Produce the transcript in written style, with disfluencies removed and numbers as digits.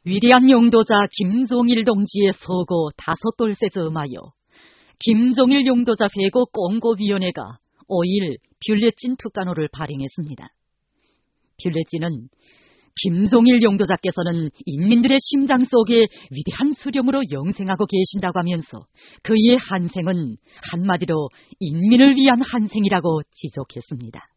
위대한 용도자 김종일 동지의 서고 5돌세 점하여 김종일 용도자 회고 공고위원회가 5일 뷰레친 특간호를 발행했습니다. 뷰레친은 김종일 용도자께서는 인민들의 심장 속에 위대한 수령으로 영생하고 계신다고 하면서 그의 한생은 한마디로 인민을 위한 한생이라고 지적했습니다.